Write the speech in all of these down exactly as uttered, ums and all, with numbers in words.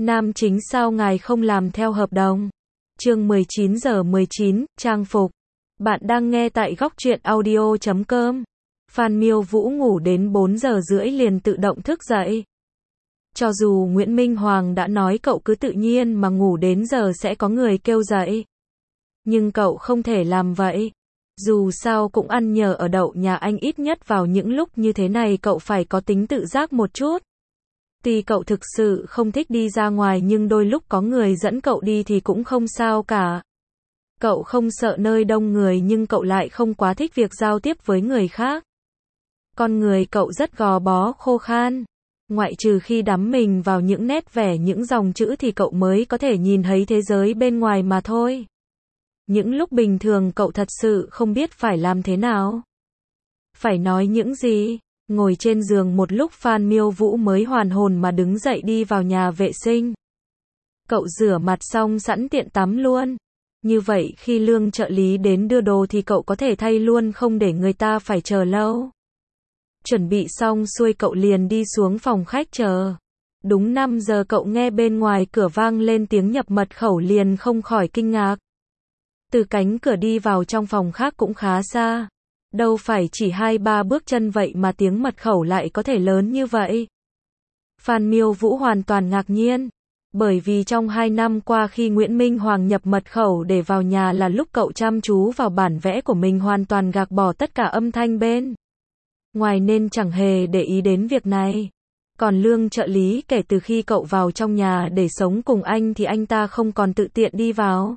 Nam chính sao ngài không làm theo hợp đồng? Chương mười chín giờ mười chín, trang phục. Bạn đang nghe tại góc truyện audio chấm com. Phan Miêu Vũ ngủ đến bốn giờ rưỡi liền tự động thức dậy. Cho dù Nguyễn Minh Hoàng đã nói cậu cứ tự nhiên mà ngủ đến giờ sẽ có người kêu dậy. Nhưng cậu không thể làm vậy. Dù sao cũng ăn nhờ ở đậu nhà anh, ít nhất vào những lúc như thế này cậu phải có tính tự giác một chút. Tuy cậu thực sự không thích đi ra ngoài nhưng đôi lúc có người dẫn cậu đi thì cũng không sao cả. Cậu không sợ nơi đông người nhưng cậu lại không quá thích việc giao tiếp với người khác. Con người cậu rất gò bó khô khan. Ngoại trừ khi đắm mình vào những nét vẽ, những dòng chữ thì cậu mới có thể nhìn thấy thế giới bên ngoài mà thôi. Những lúc bình thường cậu thật sự không biết phải làm thế nào. Phải nói những gì. Ngồi trên giường một lúc Phan Miêu Vũ mới hoàn hồn mà đứng dậy đi vào nhà vệ sinh. Cậu rửa mặt xong sẵn tiện tắm luôn. Như vậy khi Lương trợ lý đến đưa đồ thì cậu có thể thay luôn, không để người ta phải chờ lâu. Chuẩn bị xong xuôi cậu liền đi xuống phòng khách chờ. Đúng năm giờ cậu nghe bên ngoài cửa vang lên tiếng nhập mật khẩu liền không khỏi kinh ngạc. Từ cánh cửa đi vào trong phòng khác cũng khá xa. Đâu phải chỉ hai ba bước chân vậy mà tiếng mật khẩu lại có thể lớn như vậy. Phan Miêu Vũ hoàn toàn ngạc nhiên. Bởi vì trong hai năm qua khi Nguyễn Minh Hoàng nhập mật khẩu để vào nhà là lúc cậu chăm chú vào bản vẽ của mình, hoàn toàn gạt bỏ tất cả âm thanh bên ngoài nên chẳng hề để ý đến việc này. Còn Lương trợ lý kể từ khi cậu vào trong nhà để sống cùng anh thì anh ta không còn tự tiện đi vào.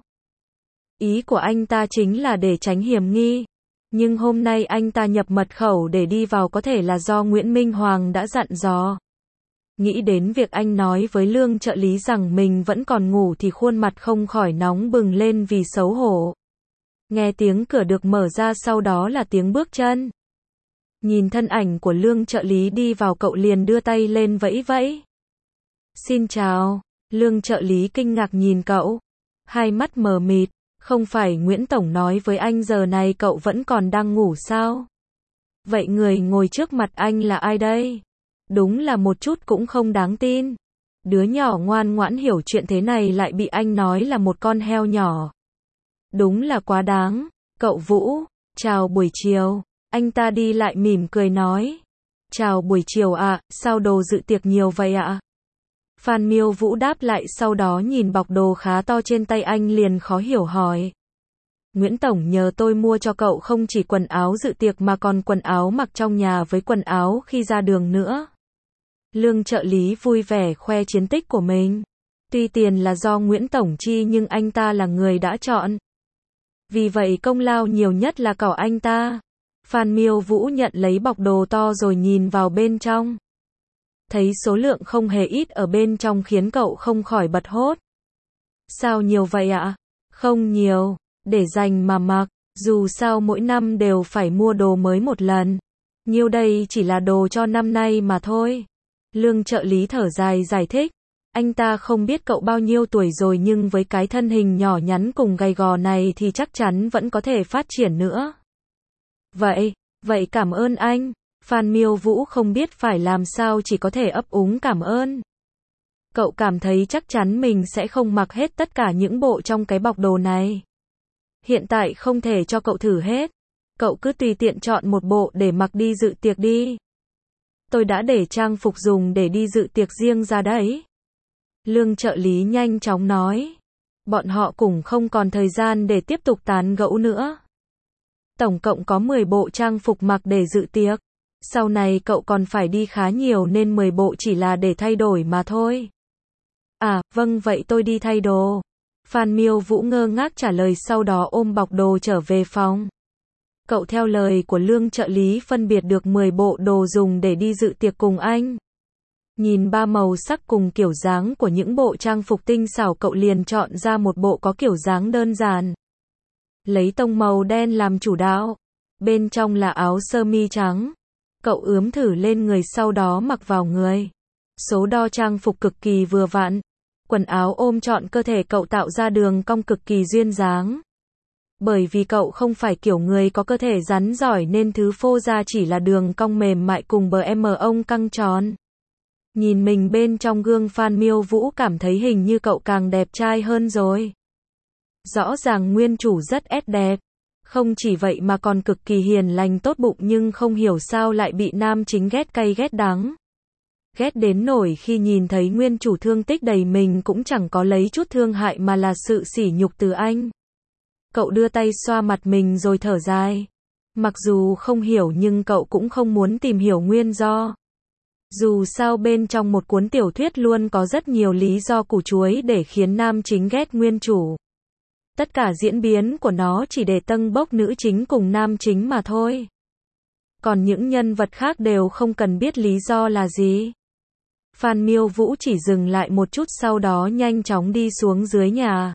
Ý của anh ta chính là để tránh hiểm nghi. Nhưng hôm nay anh ta nhập mật khẩu để đi vào có thể là do Nguyễn Minh Hoàng đã dặn dò. Nghĩ đến việc anh nói với Lương trợ lý rằng mình vẫn còn ngủ thì khuôn mặt không khỏi nóng bừng lên vì xấu hổ. Nghe tiếng cửa được mở ra, sau đó là tiếng bước chân. Nhìn thân ảnh của Lương trợ lý đi vào, cậu liền đưa tay lên vẫy vẫy. Xin chào. Lương trợ lý kinh ngạc nhìn cậu. Hai mắt mờ mịt. Không phải Nguyễn Tổng nói với anh giờ này cậu vẫn còn đang ngủ sao? Vậy người ngồi trước mặt anh là ai đây? Đúng là một chút cũng không đáng tin. Đứa nhỏ ngoan ngoãn hiểu chuyện thế này lại bị anh nói là một con heo nhỏ. Đúng là quá đáng. Cậu Vũ, chào buổi chiều. Anh ta đi lại mỉm cười nói. Chào buổi chiều ạ, sao đồ dự tiệc nhiều vậy ạ? Phan Miêu Vũ đáp lại, sau đó nhìn bọc đồ khá to trên tay anh liền khó hiểu hỏi. Nguyễn Tổng nhờ tôi mua cho cậu không chỉ quần áo dự tiệc mà còn quần áo mặc trong nhà với quần áo khi ra đường nữa. Lương trợ lý vui vẻ khoe chiến tích của mình. Tuy tiền là do Nguyễn Tổng chi nhưng anh ta là người đã chọn. Vì vậy công lao nhiều nhất là cậu anh ta. Phan Miêu Vũ nhận lấy bọc đồ to rồi nhìn vào bên trong. Thấy số lượng không hề ít ở bên trong khiến cậu không khỏi bật hốt. Sao nhiều vậy ạ? Không nhiều, để dành mà mặc, dù sao mỗi năm đều phải mua đồ mới một lần. Nhiêu đây chỉ là đồ cho năm nay mà thôi. Lương trợ lý thở dài giải thích. Anh ta không biết cậu bao nhiêu tuổi rồi nhưng với cái thân hình nhỏ nhắn cùng gầy gò này thì chắc chắn vẫn có thể phát triển nữa. Vậy, vậy cảm ơn anh. Phan Miêu Vũ không biết phải làm sao, chỉ có thể ấp úng cảm ơn. Cậu cảm thấy chắc chắn mình sẽ không mặc hết tất cả những bộ trong cái bọc đồ này. Hiện tại không thể cho cậu thử hết. Cậu cứ tùy tiện chọn một bộ để mặc đi dự tiệc đi. Tôi đã để trang phục dùng để đi dự tiệc riêng ra đấy. Lương trợ lý nhanh chóng nói. Bọn họ cũng không còn thời gian để tiếp tục tán gẫu nữa. Tổng cộng có mười bộ trang phục mặc để dự tiệc. Sau này cậu còn phải đi khá nhiều nên mười bộ chỉ là để thay đổi mà thôi. À, vâng, vậy tôi đi thay đồ. Phan Miêu Vũ ngơ ngác trả lời, sau đó ôm bọc đồ trở về phòng. Cậu theo lời của Lương trợ lý phân biệt được mười bộ đồ dùng để đi dự tiệc cùng anh. Nhìn ba màu sắc cùng kiểu dáng của những bộ trang phục tinh xảo, cậu liền chọn ra một bộ có kiểu dáng đơn giản. Lấy tông màu đen làm chủ đạo. Bên trong là áo sơ mi trắng. Cậu ướm thử lên người sau đó mặc vào người. Số đo trang phục cực kỳ vừa vặn. Quần áo ôm trọn cơ thể cậu tạo ra đường cong cực kỳ duyên dáng. Bởi vì cậu không phải kiểu người có cơ thể rắn giỏi nên thứ phô ra chỉ là đường cong mềm mại cùng bờ em ông căng tròn. Nhìn mình bên trong gương Phan Miêu Vũ cảm thấy hình như cậu càng đẹp trai hơn rồi. Rõ ràng nguyên chủ rất ét đẹp. Không chỉ vậy mà còn cực kỳ hiền lành tốt bụng nhưng không hiểu sao lại bị nam chính ghét cay ghét đắng. Ghét đến nổi khi nhìn thấy nguyên chủ thương tích đầy mình cũng chẳng có lấy chút thương hại mà là sự sỉ nhục từ anh. Cậu đưa tay xoa mặt mình rồi thở dài. Mặc dù không hiểu nhưng cậu cũng không muốn tìm hiểu nguyên do. Dù sao bên trong một cuốn tiểu thuyết luôn có rất nhiều lý do củ chuối để khiến nam chính ghét nguyên chủ. Tất cả diễn biến của nó chỉ để tâng bốc nữ chính cùng nam chính mà thôi. Còn những nhân vật khác đều không cần biết lý do là gì. Phan Miêu Vũ chỉ dừng lại một chút sau đó nhanh chóng đi xuống dưới nhà.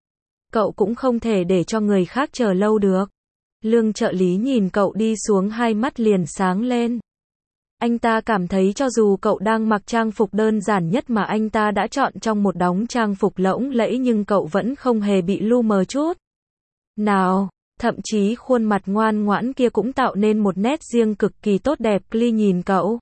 Cậu cũng không thể để cho người khác chờ lâu được. Lương trợ lý nhìn cậu đi xuống hai mắt liền sáng lên. Anh ta cảm thấy cho dù cậu đang mặc trang phục đơn giản nhất mà anh ta đã chọn trong một đống trang phục lộng lẫy nhưng cậu vẫn không hề bị lu mờ chút nào. Thậm chí khuôn mặt ngoan ngoãn kia cũng tạo nên một nét riêng cực kỳ tốt đẹp. Ly nhìn cậu.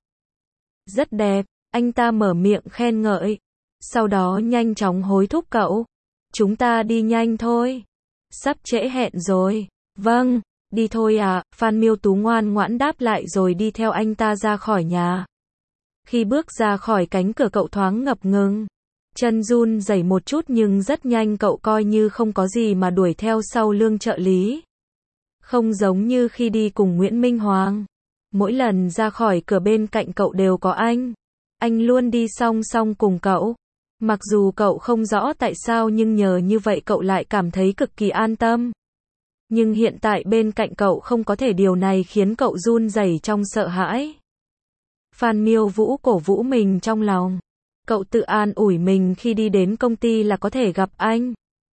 Rất đẹp, anh ta mở miệng khen ngợi. Sau đó nhanh chóng hối thúc cậu. Chúng ta đi nhanh thôi. Sắp trễ hẹn rồi. Vâng. Đi thôi à, Phan Miêu Tú ngoan ngoãn đáp lại rồi đi theo anh ta ra khỏi nhà. Khi bước ra khỏi cánh cửa cậu thoáng ngập ngừng. Chân run rẩy một chút nhưng rất nhanh cậu coi như không có gì mà đuổi theo sau Lương trợ lý. Không giống như khi đi cùng Nguyễn Minh Hoàng. Mỗi lần ra khỏi cửa bên cạnh cậu đều có anh. Anh luôn đi song song cùng cậu. Mặc dù cậu không rõ tại sao nhưng nhờ như vậy cậu lại cảm thấy cực kỳ an tâm. Nhưng hiện tại bên cạnh cậu không có thể điều này khiến cậu run rẩy trong sợ hãi. Phan Miêu Vũ cổ vũ mình trong lòng. Cậu tự an ủi mình khi đi đến công ty là có thể gặp anh.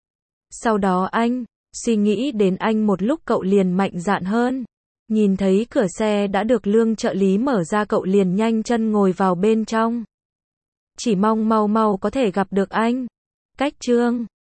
Sau đó anh, suy nghĩ đến anh một lúc cậu liền mạnh dạn hơn. Nhìn thấy cửa xe đã được Lương trợ lý mở ra cậu liền nhanh chân ngồi vào bên trong. Chỉ mong mau mau có thể gặp được anh. Cách chương